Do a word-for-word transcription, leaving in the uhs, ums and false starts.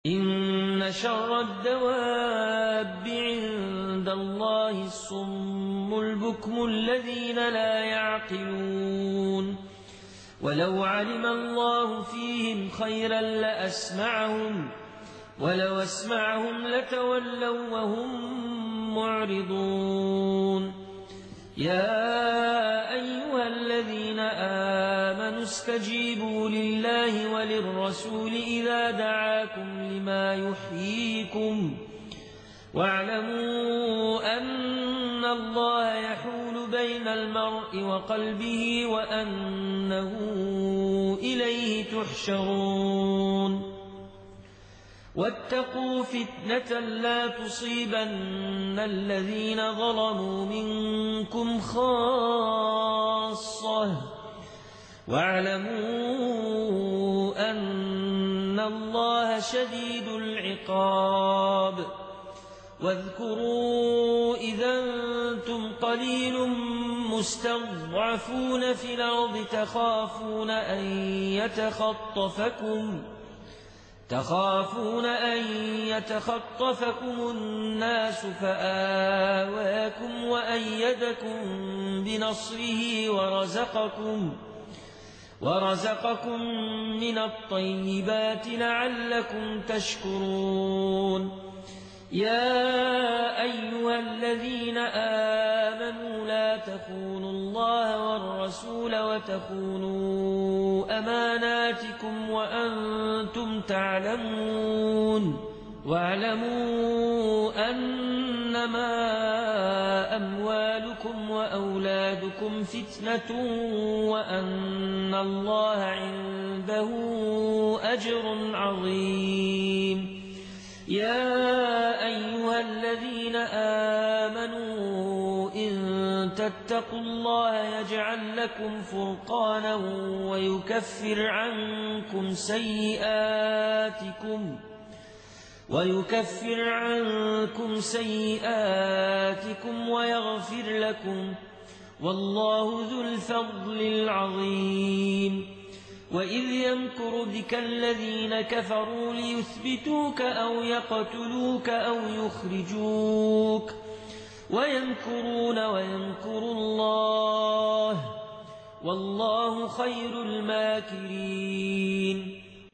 إن شر الدواب عند الله الصم البكم الذين لا يعقلون ولو علم الله فيهم خيرا لأسمعهم ولو أسمعهم لتولوا وهم معرضون يا أيها الذين آمنوا استجيبوا لله وللرسول إذا دعاكم لما يحييكم واعلموا أن الله يحول بين المرء وقلبه وأنه إليه تحشرون واتقوا فتنة لا تصيبن الذين ظلموا منكم خاصة واعلموا أن الله شديد العقاب واذكروا إذا أنتم قليل مستضعفون في الأرض تخافون أن يتخطفكم تخافون أن يتخطفكم الناس فآواكم وأيدكم بنصره ورزقكم ورزقكم من الطيبات لعلكم تشكرون يا أيها الذين آمنوا لا تخونوا الله والرسول وتخونوا أماناتكم وأنتم تعلمون واعلموا أنما أموالكم وأولادكم فتنة وأن الله عنده أجر عظيم يا أيها الذين آمنوا إن تتقوا الله يجعل لكم فرقانا ويكفر عنكم سيئاتكم ويكفر عنكم سيئاتكم ويغفر لكم والله ذو الفضل العظيم وإذ يمكر بك الذين كفروا ليثبتوك أو يقتلوك أو يخرجوك ويمكرون ويمكر الله والله خير الماكرين